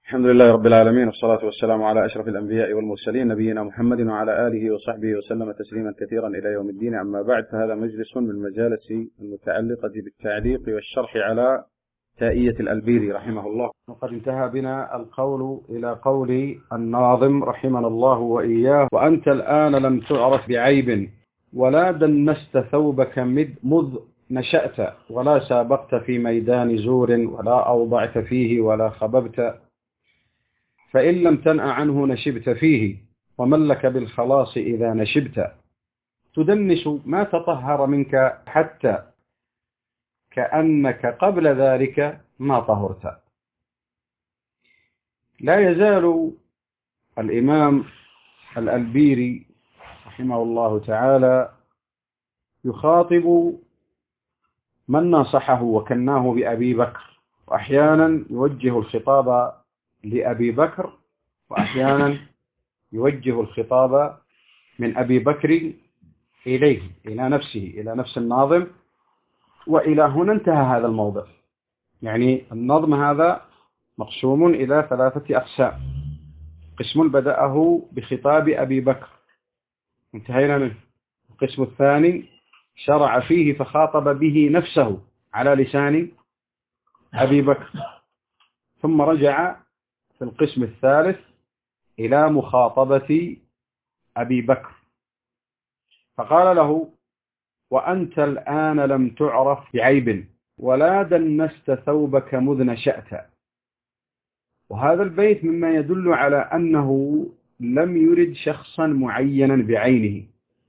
الحمد لله رب العالمين، والصلاة والسلام على أشرف الأنبياء والمرسلين نبينا محمد وعلى آله وصحبه وسلم تسليما كثيرا إلى يوم الدين. أما بعد، فهذا مجلس من المجالس المتعلقة بالتعليق والشرح على تائية الألبيري رحمه الله. وقد انتهى بنا القول إلى قول الناظم رحمنا الله وإياه: وأنت الآن لم تعرف بعيب ولا دنست ثوبك مذ نشأت، ولا سابقت في ميدان زور ولا أوضعت فيه ولا خببت، فإن لم تنأ عنه نشبت فيه، ومن لك بالخلاص إذا نشبت، تدنس ما تطهر منك حتى كأنك قبل ذلك ما طهرت. لا يزال الإمام الألبيري رحمه الله تعالى يخاطب من ناصحه وكناه بأبي بكر، وأحيانا يوجه الخطاب لأبي بكر، وأحيانا يوجه الخطاب من أبي بكر إليه، إلى نفسه، إلى نفس الناظم. وإلى هنا انتهى هذا الموضع. يعني النظم هذا مقسوم إلى 3 أقسام. قسم بدأه بخطاب أبي بكر انتهينا منه. القسم الثاني شرع فيه فخاطب به نفسه على لسان أبي بكر، ثم رجع في القسم الثالث إلى مخاطبة أبي بكر، فقال له: وأنت الآن لم تعرف بعيب ولا دنست ثوبك مذ نشأت. وهذا البيت مما يدل على أنه لم يرد شخصا معينا بعينه،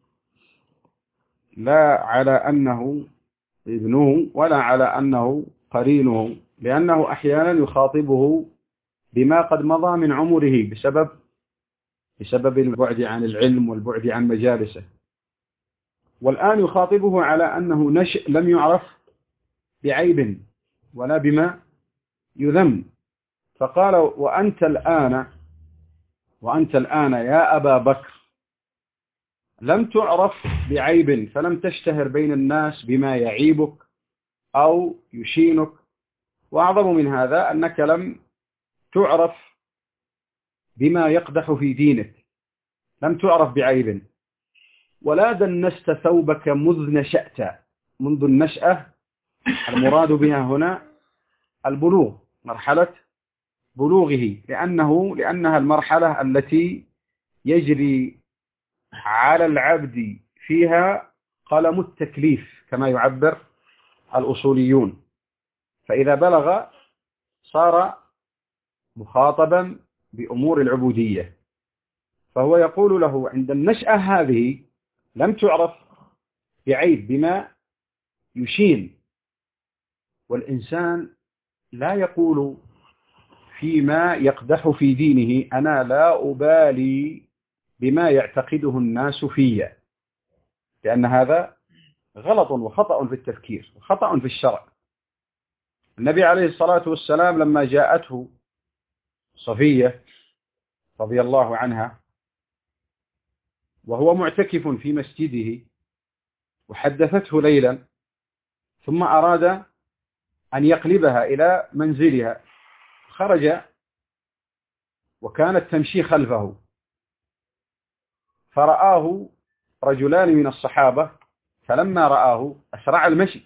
لا على أنه ابنه ولا على أنه قرينه، لأنه أحيانا يخاطبه بما قد مضى من عمره بسبب البعد عن العلم والبعد عن مجالسه. والآن يخاطبه على أنه نشأ لم يعرف بعيب ولا بما يذم، فقال: وأنت الآن يا أبا بكر لم تعرف بعيب، فلم تشتهر بين الناس بما يعيبك أو يشينك، وأعظم من هذا أنك لم تعرف بما يقدح في دينك، لم تعرف بعيب. ولا دنست ثوبك مذ نشأت، منذ النشأة المراد بها هنا البلوغ، مرحلة بلوغه، لأنها المرحلة التي يجري على العبد فيها قلم التكليف كما يعبر الأصوليون، فإذا بلغ صار مخاطبا بأمور العبودية. فهو يقول له عند النشأة هذه لم تعرف بعيب بما يشين، والإنسان لا يقول فيما يقدح في دينه: أنا لا أبالي بما يعتقده الناس فيا، لأن هذا غلط وخطأ في التفكير وخطأ في الشرع. النبي عليه الصلاة والسلام لما جاءته صفية رضي الله عنها وهو معتكف في مسجده وحدثته ليلا، ثم أراد أن يقلبها إلى منزلها، خرج وكانت تمشي خلفه، فرآه رجلان من الصحابة، فلما رآه أسرع المشي،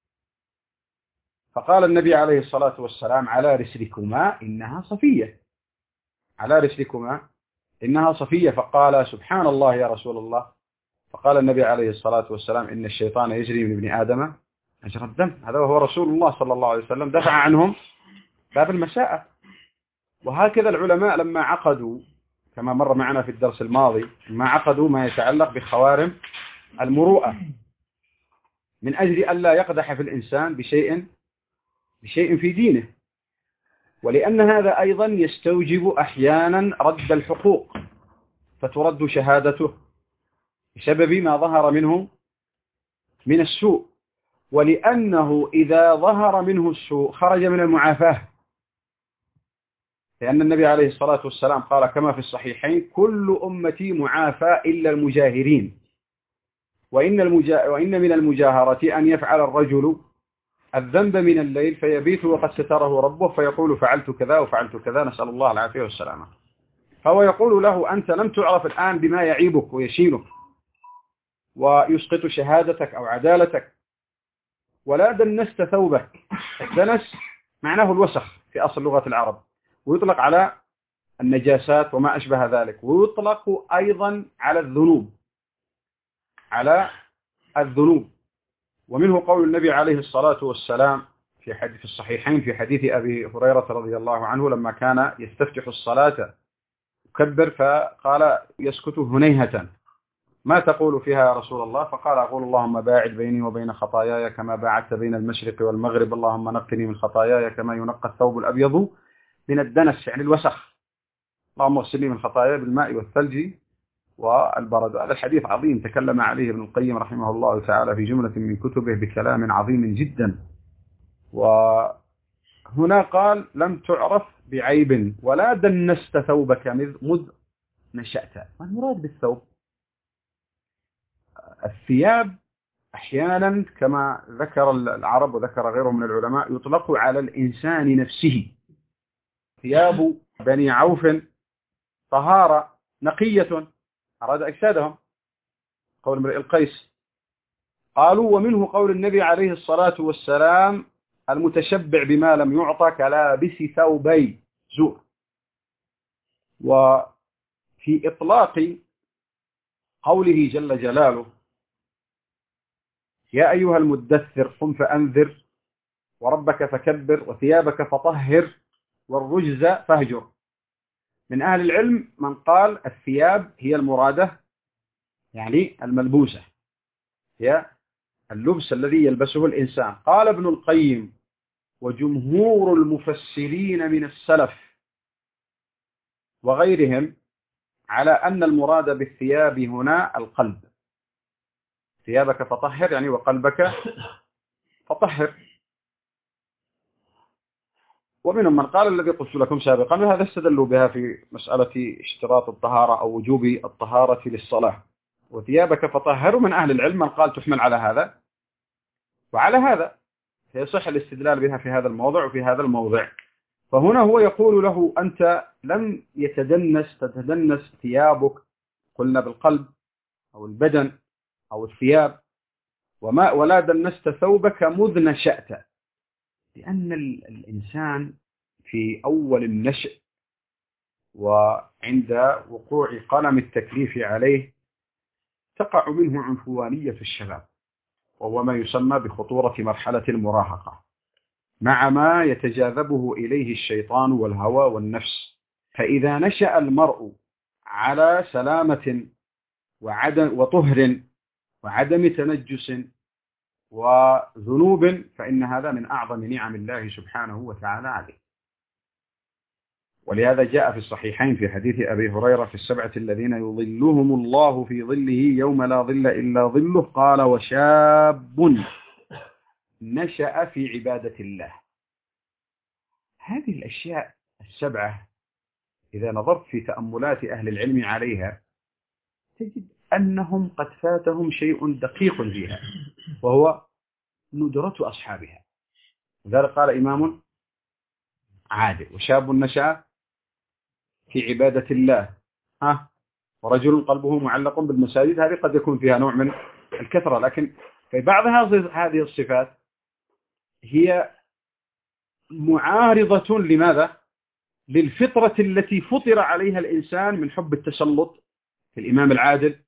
فقال النبي عليه الصلاة والسلام: على رسلكما إنها صفية، على رسلكما إنها صفية. فقال: سبحان الله يا رسول الله. فقال النبي عليه الصلاة والسلام: إن الشيطان يجري من ابن آدم مجرى الدم. هذا وهو رسول الله صلى الله عليه وسلم دفع عنهم باب المساءة. وهكذا العلماء لما عقدوا، كما مر معنا في الدرس الماضي، ما عقدوا ما يتعلق بخوارم المروءة من أجل ألا يقدح في الإنسان بشيء في دينه، ولأن هذا أيضا يستوجب أحيانا رد الحقوق، فترد شهادته بسبب ما ظهر منه من السوء، ولأنه إذا ظهر منه السوء خرج من المعافاة، لأن النبي عليه الصلاة والسلام قال كما في الصحيحين: كل أمتي معافى إلا المجاهرين، وإن من المجاهرة أن يفعل الرجل الذنب من الليل فيبيت وقد ستره ربه فيقول فعلت كذا وفعلت كذا، نسأل الله العافية والسلامة. فهو يقول له أنت لم تعرف الآن بما يعيبك ويشينك ويسقط شهادتك أو عدالتك، ولا دنست ثوبك. الدنس معناه الوسخ في أصل لغة العرب، ويطلق على النجاسات وما أشبه ذلك، ويطلق أيضا على الذنوب، ومنه قول النبي عليه الصلاة والسلام في حديث الصحيحين في حديث أبي هريرة رضي الله عنه لما كان يستفتح الصلاة يكبر فقال يسكت هنيهة: ما تقول فيها يا رسول الله؟ فقال أقول اللهم باعد بيني وبين خطاياي كما باعدت بين المشرق والمغرب، اللهم نقني من خطاياي كما ينقى الثوب الأبيض من الدنس، يعني الوسخ، اللهم اغسلني من خطاياي بالماء والثلج والبرد. هذا الحديث عظيم تكلم عليه ابن القيم رحمه الله تعالى في جملة من كتبه بكلام عظيم جدا. وهنا قال لم تعرف بعيب ولا دنست ثوبك مذ نشأت. ما المراد بالثوب؟ الثياب أحيانا كما ذكر العرب وذكر غيرهم من العلماء يطلق على الإنسان نفسه. ثياب بني عوف طهارة نقية أراد أجسادهم، قول امرئ القيس. قالوا ومنه قول النبي عليه الصلاة والسلام المتشبع بما لم يعطى كلابس ثوبي زور. وفي إطلاق قوله جل جلاله يا أيها المدثر قم فأنذر وربك فكبر وثيابك فطهر والرجز فاهجر. من أهل العلم من قال الثياب هي المرادة، يعني الملبوسة، هي اللبس الذي يلبسه الإنسان. قال ابن القيم وجمهور المفسرين من السلف وغيرهم على أن المراد بالثياب هنا القلب. ثيابك فطهر يعني وقلبك فطهر. ومنهم من قال الذي قلت لكم سابقا، وهذا استدلوا بها في مسألة اشتراط الطهارة أو وجوب الطهارة للصلاة. وثيابك فطهر من أهل العلم من قال تحمل على هذا وعلى هذا، فيصح الاستدلال بها في هذا الموضع وفي هذا الموضع. فهنا هو يقول له أنت لم تتدنس ثيابك، قلنا بالقلب أو البدن أو الثياب، ولا دنست ثوبك مذ نشأت، لأن الإنسان في أول النشأ وعند وقوع قلم التكليف عليه تقع منه عنفوانية الشباب، وهو ما يسمى بخطورة مرحلة المراهقة، مع ما يتجاذبه إليه الشيطان والهوى والنفس. فإذا نشأ المرء على سلامة وطهر وعدم تنجس وذنوب فإن هذا من أعظم نعم الله سبحانه وتعالى عليه. ولهذا جاء في الصحيحين في حديث أبي هريرة في السبعة الذين يظلهم الله في ظله يوم لا ظل إلا ظله، قال وشاب نشأ في عبادة الله. هذه الأشياء السبعة إذا نظرت في تأملات أهل العلم عليها تجد أنهم قد فاتهم شيء دقيق فيها، وهو ندرة أصحابها. لذلك قال إمام عادل وشاب نشأ في عبادة الله ورجل قلبه معلق بالمساجد. هذه قد يكون فيها نوع من الكثرة، لكن في بعض هذه الصفات هي معارضة لماذا؟ للفطرة التي فطر عليها الإنسان من حب التسلط في الإمام العادل،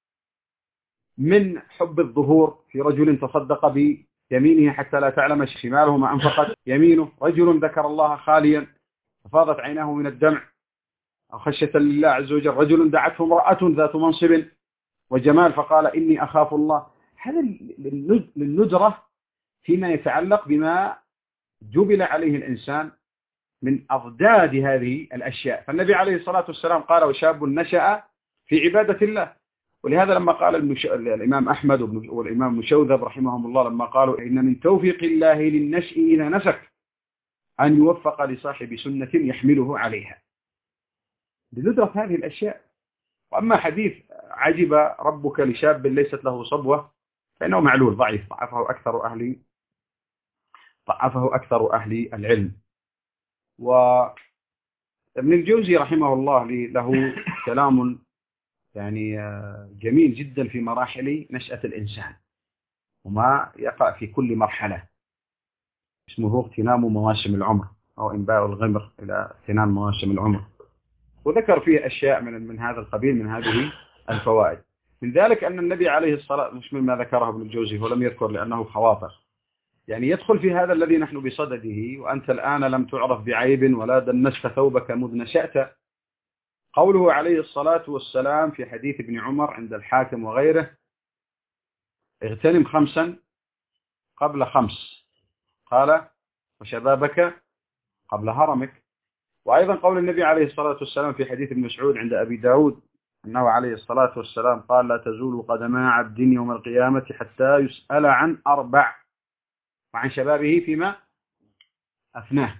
من حب الظهور في رجل تصدق بيمينه حتى لا تعلم شماله ما أنفقت يمينه، رجل ذكر الله خاليا ففاضت عيناه من الدمع أو خشية لله عز وجل، رجل دعته امرأة ذات منصب وجمال فقال إني أخاف الله. هذا للندرة فيما يتعلق بما جبل عليه الإنسان من أضداد هذه الأشياء. فالنبي عليه الصلاة والسلام قال وشاب نشأ في عبادة الله. ولهذا لما قال الإمام أحمد والإمام مشوذب رحمهم الله لما قالوا إن من توفيق الله للنشء إذا نسك أن يوفق لصاحب سنة يحمله عليها، لندرة هذه الأشياء. وأما حديث عجب ربك لشاب ليست له صبوة فإنه معلول ضعيف، ضعفه أكثر أهل ضعفه أكثر أهل العلم. وابن الجوزي رحمه الله له كلام يعني جميل جدا في مراحل نشأة الإنسان وما يقع في كل مرحلة، اسمه اغتنام مواسم العمر أو إنباء الغمر إلى اغتنام مواسم العمر، وذكر فيه أشياء من هذا القبيل من هذه الفوائد. من ذلك أن النبي عليه الصلاة مش مما ذكره ابن الجوزي ولم يذكر لأنه خواطر، يعني يدخل في هذا الذي نحن بصدده. وأنت الآن لم تعرف بعيب ولا دنست ثوبك مذ نشأت. قوله عليه الصلاة والسلام في حديث ابن عمر عند الحاكم وغيره: اغتنم 5 قبل 5، قال: وشبابك قبل هرمك. وأيضا قول النبي عليه الصلاة والسلام في حديث ابن مسعود عند أبي داود أنه عليه الصلاة والسلام قال: لا تزول قدما عبد يوم القيامة حتى يسأل عن 4 وعن شبابه فيما أفناه.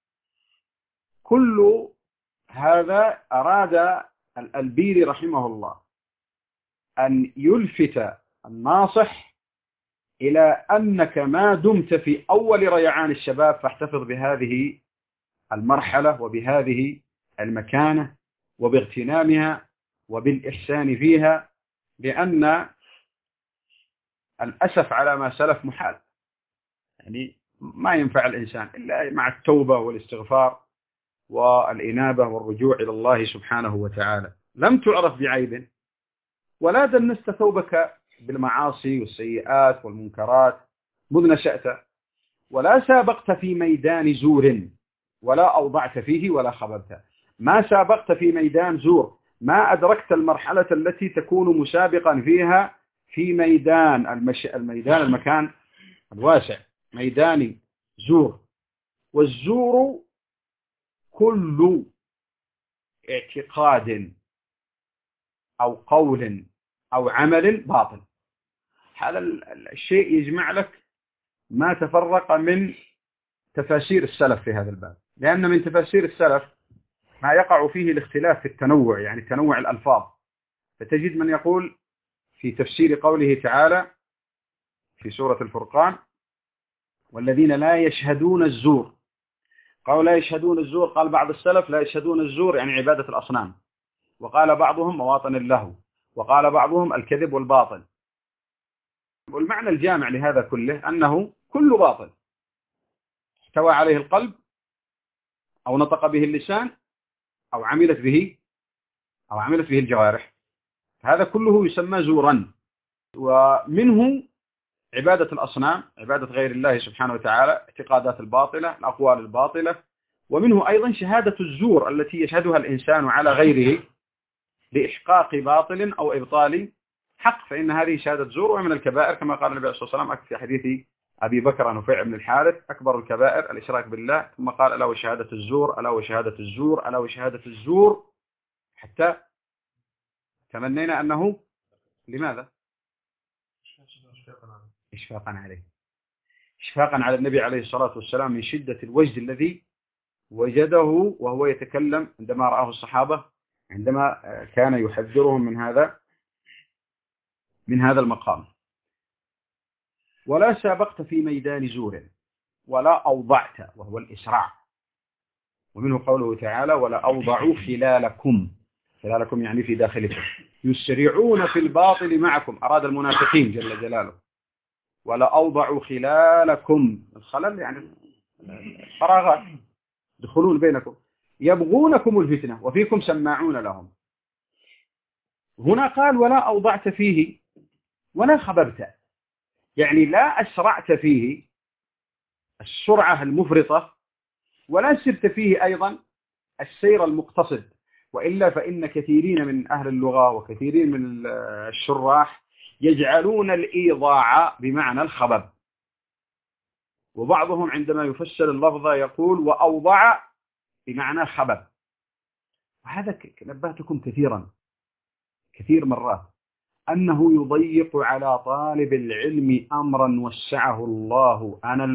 كل هذا أراد الألبيري رحمه الله أن يلفت الناصح إلى أنك ما دمت في أول ريعان الشباب فاحتفظ بهذه المرحلة وبهذه المكانة وباغتنامها وبالإحسان فيها، لأن الأسف على ما سلف محال، يعني ما ينفع الإنسان إلا مع التوبة والاستغفار والإنابة والرجوع إلى الله سبحانه وتعالى. لم تعرف بعيب ولا دنست ثوبك بالمعاصي والسيئات والمنكرات مذ نشأت، ولا سابقت في ميدان زور ولا أوضعت فيه ولا خبرت. ما سابقت في ميدان زور، ما أدركت المرحلة التي تكون مسابقا فيها في ميدان الميدان المكان الواسع، ميدان زور. والزور كل اعتقاد أو قول أو عمل باطل. هذا الشيء يجمع لك ما تفرق من تفاسير السلف في هذا الباب، لأن من تفاسير السلف ما يقع فيه الاختلاف في التنوع، يعني تنوع الألفاظ. فتجد من يقول في تفسير قوله تعالى في سورة الفرقان: والذين لا يشهدون الزور. قالوا لا يشهدون الزور، قال بعض السلف لا يشهدون الزور يعني عبادة الأصنام، وقال بعضهم مواطن اللهو، وقال بعضهم الكذب والباطل. والمعنى الجامع لهذا كله أنه كل باطل استوى عليه القلب أو نطق به اللسان أو عملت به الجوارح، هذا كله يسمى زورا. ومنه عبادة الأصنام، عبادة غير الله سبحانه وتعالى، اعتقادات الباطلة، الأقوال الباطلة. ومنه أيضا شهادة الزور التي يشهدها الإنسان على غيره لإحقاق باطل أو إبطال حق، فإن هذه شهادة زور ومن الكبائر، كما قال النبي صلى الله عليه وسلم في حديث أبي بكر نفيع بن الحارث: أكبر الكبائر الإشراك بالله، ثم قال: ألا وشهادة الزور، ألا وشهادة الزور، ألا وشهادة الزور، حتى تمنينا أنه لماذا؟ إشفاقا عليه، إشفاقا على النبي عليه الصلاة والسلام من شدة الوجد الذي وجده وهو يتكلم عندما رآه الصحابة عندما كان يحذرهم من هذا المقام. ولا سابقت في ميدان زور ولا أوضعت، وهو الإسراع. ومنه قوله تعالى: ولا أوضعوا خلالكم يعني في داخلكم، يسرعون في الباطل معكم، أراد المنافقين جل جلاله. ولا أوضعوا خلالكم، الخلل يعني فراغات يدخلون بينكم، يبغونكم الفتنة وفيكم سماعون لهم. هنا قال: ولا أوضعت فيه ولا خبرت، يعني لا أسرعت فيه السرعة المفرطة ولا سرت فيه أيضا السير المقتصد. وإلا فإن كثيرين من أهل اللغة وكثيرين من الشراح يجعلون الإيضاع بمعنى الخبر، وبعضهم عندما يفسر اللفظ يقول وأوضع بمعنى خبر. وهذا نبهتكم كثير مرات أنه يضيق على طالب العلم أمرا وسعه الله.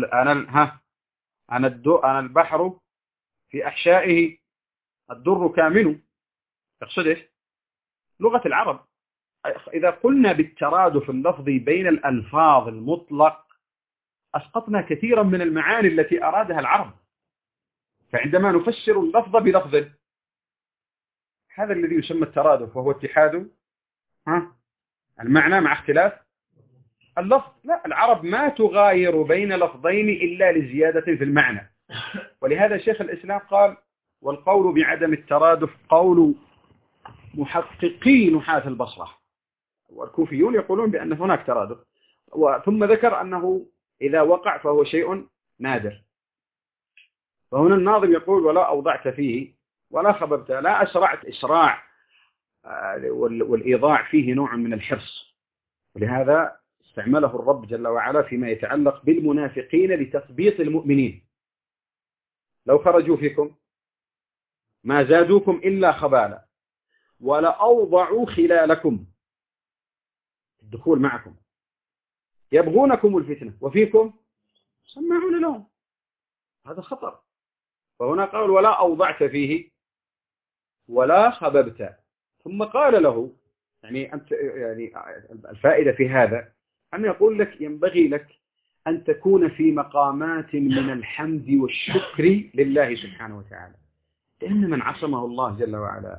أنا البحر في أحشائه الدر كامن. تقصد إيش؟ لغة العرب إذا قلنا بالترادف اللفظي بين الألفاظ المطلق أسقطنا كثيرا من المعاني التي أرادها العرب. فعندما نفسر اللفظ بلفظ، هذا الذي يسمى الترادف، وهو اتحاد المعنى مع اختلاف اللفظ. لا، العرب ما تغاير بين لفظين إلا لزيادة في المعنى. ولهذا شيخ الإسلام قال: والقول بعدم الترادف قول محققي نحاة البصرة، والكوفيون يقولون بأن هناك ترادف. ثم ذكر أنه إذا وقع فهو شيء نادر. فهنا الناظم يقول: ولا أوضعت فيه ولا خببت، لا أسرعت إسراع، والإيضاع فيه نوع من الحرص. ولهذا استعمله الرب جل وعلا فيما يتعلق بالمنافقين لتثبيط المؤمنين: لو خرجوا فيكم ما زادوكم إلا خبالا ولأوضعوا خلالكم، الدخول معكم، يبغونكم الفتنة وفيكم سماعون لهم. هذا خطر. فهنا قال: ولا أوضعت فيه ولا خببت. ثم قال له، يعني الفائدة في هذا أن يقول لك: ينبغي لك أن تكون في مقامات من الحمد والشكر لله سبحانه وتعالى، لأن من عصمه الله جل وعلا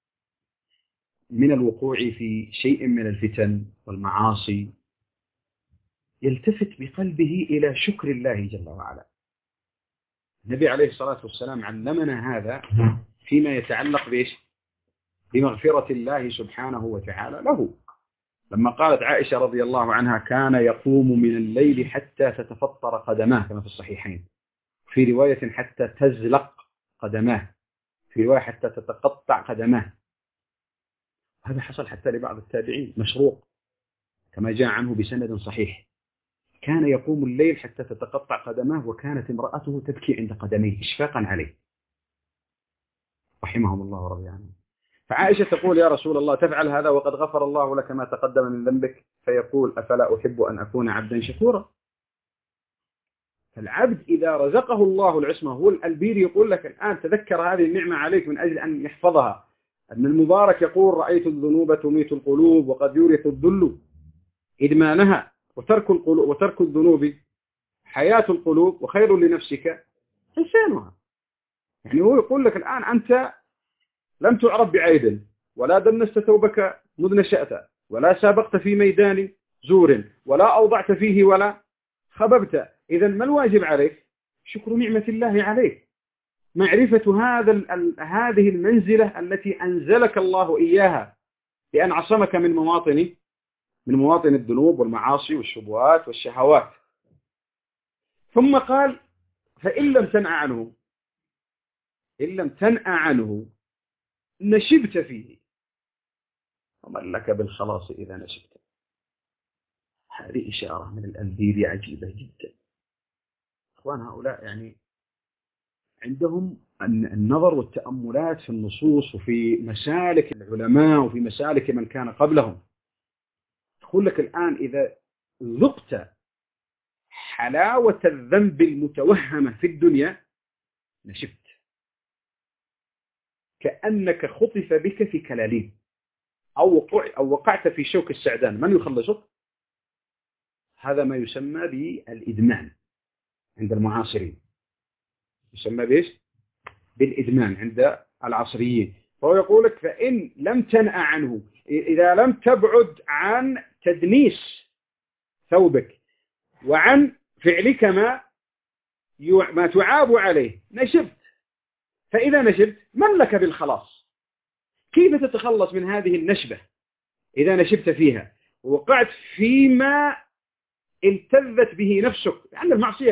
من الوقوع في شيء من الفتن والمعاصي يلتفت بقلبه إلى شكر الله جل وعلا. النبي عليه الصلاة والسلام علمنا هذا فيما يتعلق بإيش؟ بمغفرة الله سبحانه وتعالى له، لما قالت عائشة رضي الله عنها: كان يقوم من الليل حتى تتفطر قدماه، كما في الصحيحين، في رواية حتى تزلق قدماه، في رواية حتى تتقطع قدماه. هذا حصل حتى لبعض التابعين، مشروق كما جاء عنه بسند صحيح، كان يقوم الليل حتى تتقطع قدماه، وكانت امرأته تبكي عند قدميه إشفاقا عليه، رحمهم الله ورضي عنه. فعائشة تقول: يا رسول الله، تفعل هذا وقد غفر الله لك ما تقدم من ذنبك؟ فيقول: أفلا أحب أن أكون عبدا شكورا. فالعبد إذا رزقه الله العصمة، هو البير يقول لك الآن تذكر هذه النعمة عليك من أجل أن يحفظها. ابن المبارك يقول: رأيت الذنوب تميت القلوب وقد يورث الذل إدمانها، وترك الذنوب حياة القلوب وخير لنفسك حسانها. يعني هو يقول لك الآن أنت لم تعرف بعيب، ولا دنست ثوبك مذ نشأت، ولا سابقت في ميدان زور، ولا أوضعت فيه ولا خببت. إذا ما الواجب عليك؟ شكر نعمة الله عليك، معرفة هذه المنزلة التي أنزلك الله إياها، لأن عصمك من مواطن الذنوب والمعاصي والشبهات والشهوات. ثم قال: فإن لم تنأ عنه نشبت فيه، ومن لك بالخلاص إذا نشبت. هذه إشارة من الأنبياء عجيبة جدا. أخوان، هؤلاء يعني عندهم النظر والتأملات في النصوص وفي مسالك العلماء وفي مسالك من كان قبلهم. أقول لك الآن إذا ذقت حلاوة الذنب المتوهمة في الدنيا نشبت، كأنك خطف بك في كلاليب، أو وقعت في شوك السعدان. من يخلصك؟ هذا ما يسمى بالإدمان عند المعاصرين، يسمى بإيش؟ بالإدمان عند العصريين. فهو يقول لك: فإن لم تنأ عنه، إذا لم تبعد عن تدنيس ثوبك وعن فعلك ما تعاب عليه، نشبت. فإذا نشبت من لك بالخلاص؟ كيف تتخلص من هذه النشبة؟ إذا نشبت فيها ووقعت فيما التذت به نفسك، لأن المعصية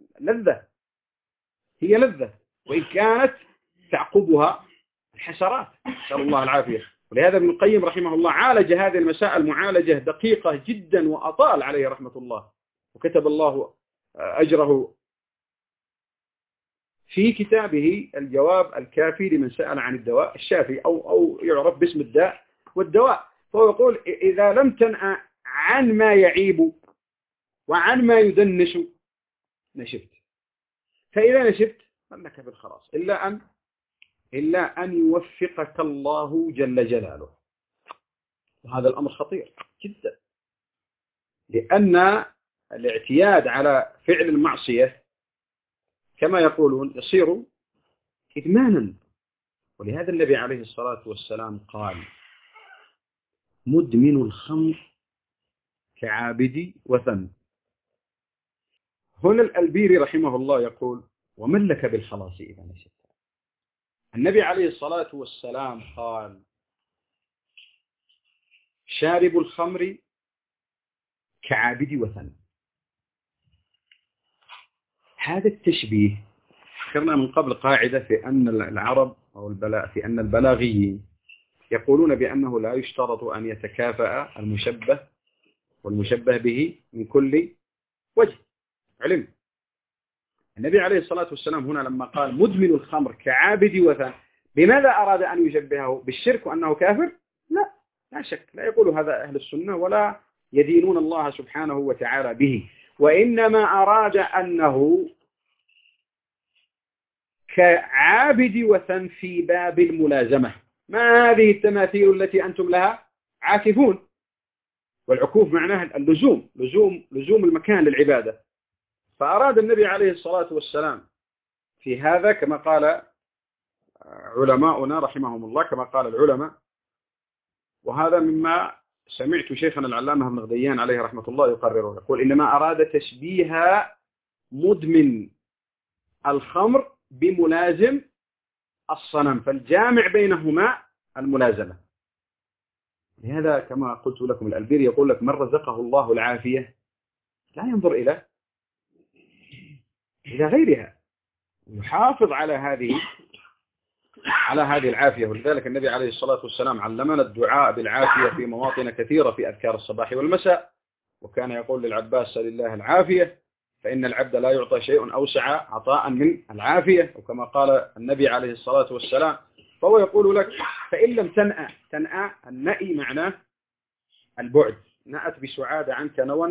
هي لذة، وإن كانت تعقبها الحسرات، نسأل الله العافية. ولهذا ابن القيم رحمه الله عالج هذه المسائل معالجة دقيقة جدا، وأطال عليه رحمة الله، وكتب الله أجره في كتابه الجواب الكافي لمن سأل عن الدواء الشافي، أو يعرف باسم الداء والدواء. فهو يقول: إذا لم تنأ عن ما يعيب وعن ما يدنس نشبت. فإذا نشبت فلك بالخلاص، إلا أن يوفقك الله جل جلاله. وهذا الأمر خطير جدا، لأن الاعتياد على فعل المعصية كما يقولون يصير إدمانا. ولهذا النبي عليه الصلاة والسلام قال: مدمن الخمر كعابد وثن. هنا الألبيري رحمه الله يقول: ومن لك بالخلاص إذا نشأت. النبي عليه الصلاة والسلام قال: شارب الخمر كعابد وثن. هذا التشبيه ذكرنا من قبل قاعدة في أن العرب أو في أن البلاغيين يقولون بأنه لا يشترط أن يتكافأ المشبه والمشبه به من كل وجه. علم النبي عليه الصلاة والسلام هنا لما قال مدمن الخمر كعابد وثن، بماذا أراد أن يشبهه؟ بالشرك وأنه كافر؟ لا شك، لا يقول هذا أهل السنة ولا يدينون الله سبحانه وتعالى به، وإنما أراد أنه كعابد وثن في باب الملازمة. ما هذه التماثيل التي أنتم لها عاكفون؟ والعكوف معناه اللزوم، لزوم المكان للعبادة. فأراد النبي عليه الصلاة والسلام في هذا كما قال علماؤنا رحمهم الله، كما قال العلماء، وهذا مما سمعت شيخنا العلامة ابن غديان عليه رحمة الله يقرره، يقول: إنما أراد تشبيه مدمن الخمر بملازم الصنم، فالجامع بينهما الملازمة. لهذا كما قلت لكم الألبيري يقول لك: من رزقه الله العافية لا ينظر إلى غيرها، يحافظ على هذه العافية. ولذلك النبي عليه الصلاة والسلام علمنا الدعاء بالعافية في مواطن كثيرة في أذكار الصباح والمساء، وكان يقول للعباس: سل الله العافية فإن العبد لا يعطى شيء أوسع عطاء من العافية، وكما قال النبي عليه الصلاة والسلام. فهو يقول لك: فإن لم تنأى النأي معناه البعد، نأت بسعادة عنك نوى،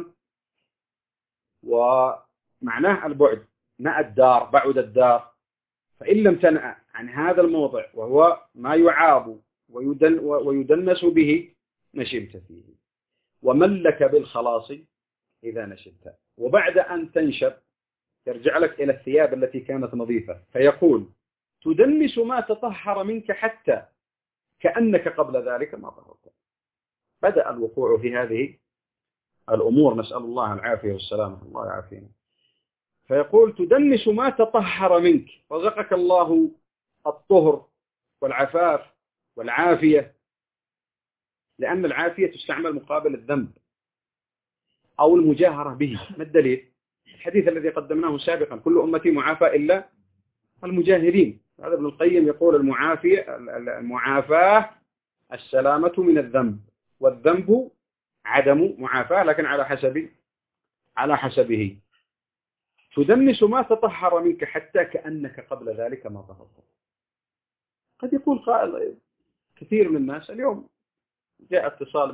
ومعناه البعد، نأى الدار، بعد الدار. فإن لم تنأى عن هذا الموضع وهو ما يعاب ويدنس به نشبت فيه. ومن لك بالخلاص إذا نشبت. وبعد أن تنشب يرجع لك إلى الثياب التي كانت نظيفة، فيقول: تدنس ما تطهر منك حتى كأنك قبل ذلك ما طهرت. بدأ الوقوع في هذه الأمور، نسأل الله العافية والسلامة، الله يعافينا. فيقول: تدنس ما تطهر منك، رزقك الله الطهر والعفاف والعافية، لأن العافية تستعمل مقابل الذنب أو المجاهرة به. ما الدليل؟ الحديث الذي قدمناه سابقا: كل أمتي معافى إلا المجاهرين. هذا ابن القيم يقول: المعافاة السلامة من الذنب، والذنب عدم معافاة، لكن على حسبه. تدنس ما تطهر منك حتى كأنك قبل ذلك ما طهرت. قد يقول قائل: كثير من الناس اليوم جاء اتصال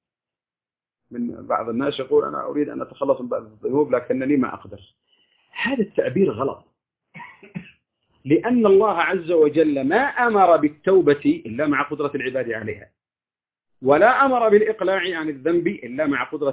من بعض الناس يقول: أنا أريد أن أتخلص من بعض الذنوب لكنني ما أقدر. هذا التعبير غلط، لأن الله عز وجل ما أمر بالتوبة إلا مع قدرة العباد عليها، ولا أمر بالإقلاع عن الذنب إلا مع قدرة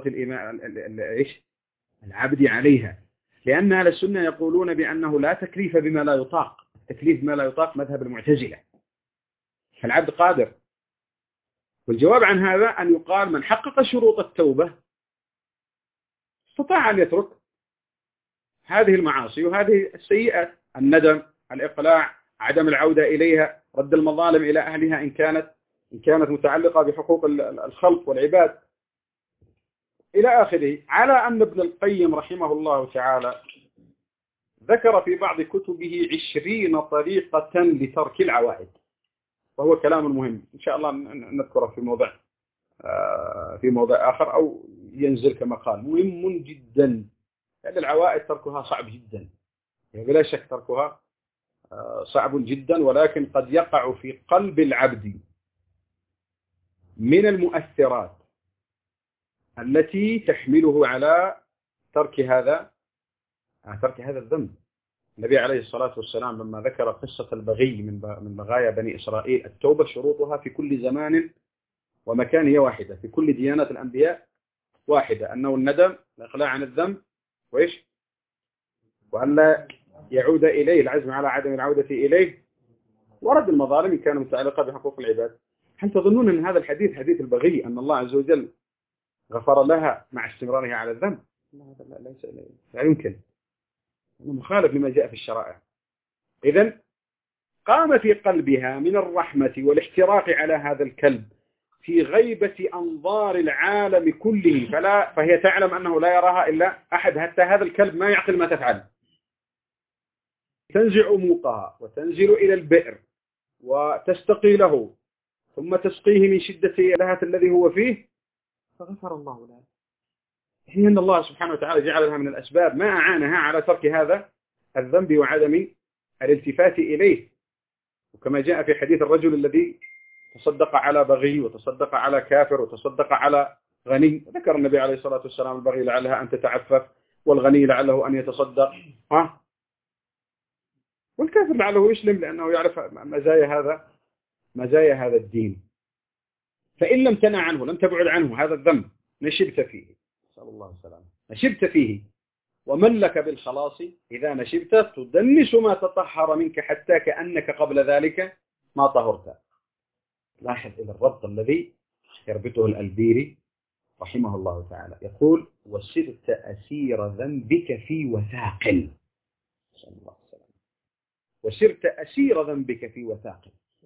العبد عليها. لأن أهل السنة يقولون بأنه لا تكليف بما لا يطاق. التكليف بما لا يطاق مذهب المعتزلة، فالعبد قادر. والجواب عن هذا أن يقال: من حقق شروط التوبة استطاع أن يترك هذه المعاصي وهذه السيئات: الندم، الإقلاع، عدم العودة إليها، رد المظالم إلى أهلها إن كانت متعلقة بحقوق الخلق والعباد إلى آخره. على أن ابن القيم رحمه الله تعالى ذكر في بعض كتبه 20 طريقة لترك العوائد، وهو كلام مهم إن شاء الله نذكره في موضع آخر أو ينزل كما قال. مهم جدا، لأن العوائد تركها صعب جدا، يعني بلا شك تركها صعب جدا، ولكن قد يقع في قلب العبد من المؤثرات التي تحمله على ترك هذا الذنب. النبي عليه الصلاة والسلام لما ذكر قصة البغي من بغايا بني إسرائيل: التوبة شروطها في كل زمان ومكان هي واحدة، في كل ديانات الأنبياء واحدة، أنه الندم، الإقلاع عن الذنب، وإيش؟ وأن لا يعود إليه، العزم على عدم العودة إليه، ورد المظالم إن كان متعلقة بحقوق العباد. هل تظنون أن هذا الحديث حديث البغي أن الله عز وجل غفر لها مع استمرارها على الذنب؟ لا يمكن، أنه مخالف لما جاء في الشرائع. إذن قام في قلبها من الرحمة والاحتراق على هذا الكلب في غيبة أنظار العالم كله، فهي تعلم أنه لا يراها إلا أحد، حتى هذا الكلب ما يعقل ما تفعل. تنزع موقها وتنزل إلى البئر وتستقي له، ثم تسقيه من شدة اللهث الذي هو فيه، فغفر الله لها. حين أن الله سبحانه وتعالى جعل لها من الأسباب ما أعانها على ترك هذا الذنب وعدم الالتفات إليه. وكما جاء في حديث الرجل الذي تصدق على بغي وتصدق على كافر وتصدق على غني، ذكر النبي عليه الصلاة والسلام البغي لعلها أن تتعفف، والغني لعله أن يتصدق، والكافر لعله يسلم لأنه يعرف مزايا هذا الدين. فإن لم تنع عنه، لم تبعد عنه هذا الذنب، نشبت فيه، نسأل الله السلامة، نشبت فيه. ومن لك بالخلاص إذا نشبت تدنس ما تطهر منك حتى كأنك قبل ذلك ما طهرت. لاحظ إلى الربط الذي يربطه الألبيري رحمه الله تعالى، يقول: وصرت أسير ذنبك في وثاق. نسأل الله السلامة. وصرت أسير ذنبك في وثاق.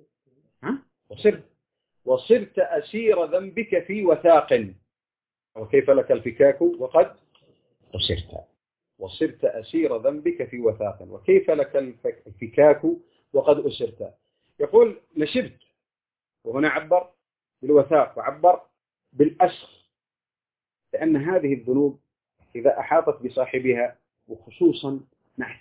وصرت أسير ذنبك في وثاق، وكيف لك الفكاك وقد أسرت. وصرت أسير ذنبك في وثاق، وكيف لك الفكاك وقد أسرت. يقول نشبت، وهنا عبر بالوثاق وعبر بالأسر، لأن هذه الذنوب إذا أحاطت بصاحبها، وخصوصا مع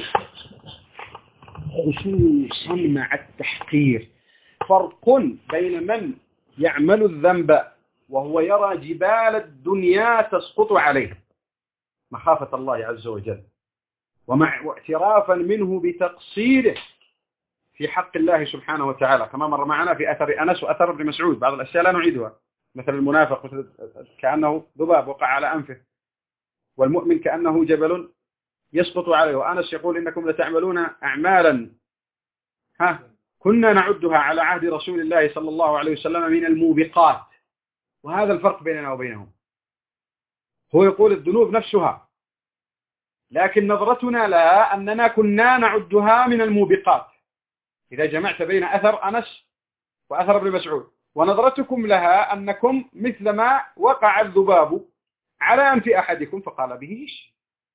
التحقير، فرق بين من يعمل الذنب وهو يرى جبال الدنيا تسقط عليه مخافة الله عز وجل، واعترافا منه بتقصيره في حق الله سبحانه وتعالى، كما مر معنا في أثر أنس وأثر ابن مسعود. بعض الأشياء لا نعيدها، مثل المنافق كأنه ذباب وقع على أنفه، والمؤمن كأنه جبل يسقط عليه. وأنس يقول: إنكم لتعملون أعمالا كنا نعدها على عهد رسول الله صلى الله عليه وسلم من الموبقات. وهذا الفرق بيننا وبينهم. هو يقول الذنوب نفسها، لكن نظرتنا لها أننا كنا نعدها من الموبقات، إذا جمعت بين أثر أنس وأثر ابن مسعود. ونظرتكم لها أنكم مثلما وقع الذباب على أنف أحدكم فقال به إيش.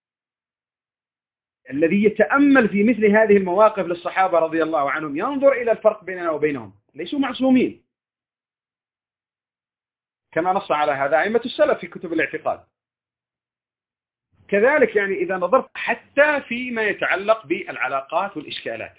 الذي يتأمل في مثل هذه المواقف للصحابة رضي الله عنهم ينظر إلى الفرق بيننا وبينهم، ليسوا معصومين، كما نص على هذا أئمة السلف في كتب الاعتقاد. كذلك يعني إذا نظرت حتى فيما يتعلق بالعلاقات والإشكالات،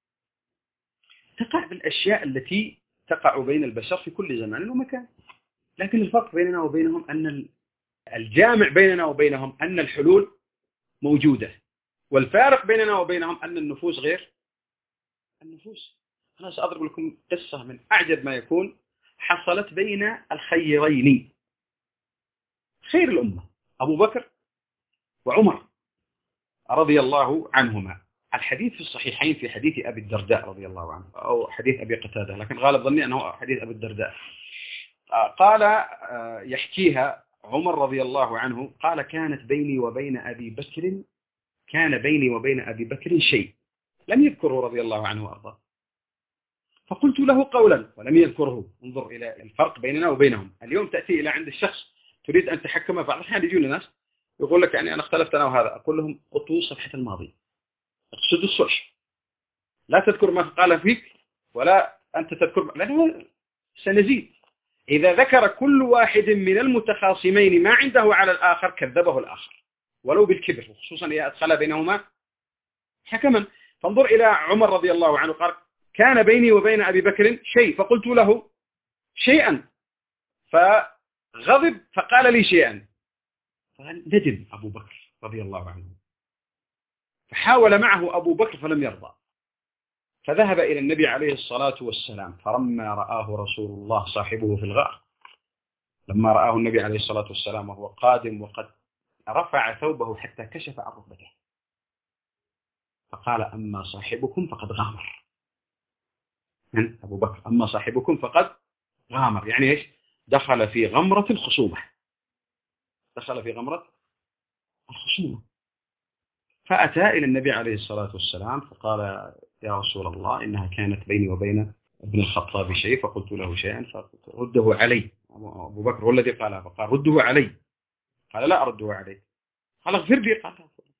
تقع بالأشياء التي تقع بين البشر في كل زمان ومكان، لكن الفرق بيننا وبينهم أن الجامع بيننا وبينهم أن الحلول موجودة، والفارق بيننا وبينهم أن النفوس غير النفوس. أنا سأضرب لكم قصة من أعجب ما يكون حصلت بين الخيرين، خير الأمة أبو بكر وعمر رضي الله عنهما. الحديث في الصحيحين في حديث أبي الدرداء رضي الله عنه، أو حديث أبي قتادة، لكن غالب ظني أنه حديث أبي الدرداء. قال يحكيها عمر رضي الله عنه، قال: كان بيني وبين أبي بكر شيء لم يذكره رضي الله عنه وأرضاه، فقلت له قولا ولم يذكره. انظر إلى الفرق بيننا وبينهم. اليوم تأتي إلى عند الشخص تريد أن تحكمه، بعض الأحيان يجون الناس يقول لك يعني أنا اختلفت أنا وهذا، أقول لهم اطووا صفحة الماضي، اقصدوا الصلح، لا تذكر ما قال فيك ولا أنت تذكر، لأنه سنزيد. إذا ذكر كل واحد من المتخاصمين ما عنده على الآخر كذبه الآخر ولو بالكبر، وخصوصا إذا أدخل بينهما حكما. فانظر إلى عمر رضي الله عنه، قال: كان بيني وبين أبي بكر شيء فقلت له شيئا فغضب فقال لي شيئا، فندم أبو بكر رضي الله عنه، فحاول معه أبو بكر فلم يرضى، فذهب إلى النبي عليه الصلاة والسلام، فلما رآه رسول الله صاحبه في الغار لما رآه النبي عليه الصلاة والسلام وهو قادم وقد رفع ثوبه حتى كشف عن ركبته، فقال أما صاحبكم فقد غامر. من أبو بكر. أما صاحبكم فقد غامر، يعني إيش؟ دخل في غمرة الخصومة، دخل في غمرة الخصومة. فأتى إلى النبي عليه الصلاة والسلام فقال يا رسول الله إنها كانت بيني وبين ابن الخطاب شيء، فقلت له شيئا فقلت رده علي. أبو بكر هو الذي قالها، فقال رده علي. قال لا أرده عليك. قال اغفر لي. قال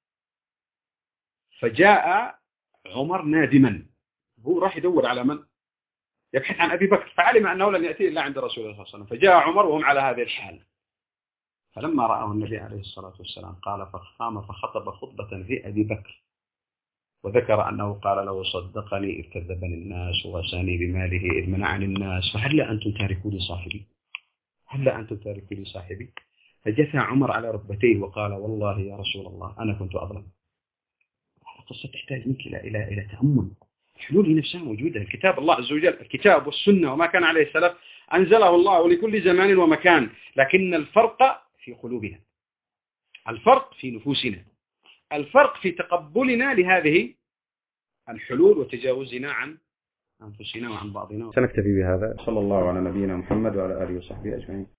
فجاء عمر نادما، هو راح يدور على من؟ يبحث عن أبي بكر، فعلم أنه لن يأتي إلا عند رسول الله صلى الله عليه وسلم. فجاء عمر وهم على هذه الحال. فلما رآه النبي عليه الصلاة والسلام قال فقام فخطب خطبة في أبي بكر، وذكر أنه قال له صدقني إذ كذبني الناس وواساني بماله إذ منعني الناس، فهلا أنتم تاركوا لي صاحبي، هلا أنتم تاركوا لي صاحبي. فجثى عمر على ركبتيه وقال والله يا رسول الله أنا كنت أظلم. القصة تحتاج منك إلى تأمل. الحلول هي نفسها موجودة، الكتاب الله عز وجل، الكتاب والسنة وما كان عليه السلف أنزله الله لكل زمان ومكان، لكن الفرق في قلوبنا، الفرق في نفوسنا، الفرق في تقبلنا لهذه الحلول وتجاوزنا عن أنفسنا وعن بعضنا. سنكتفي بهذا. صلى الله على نبينا محمد وعلى آله وصحبه أجمعين.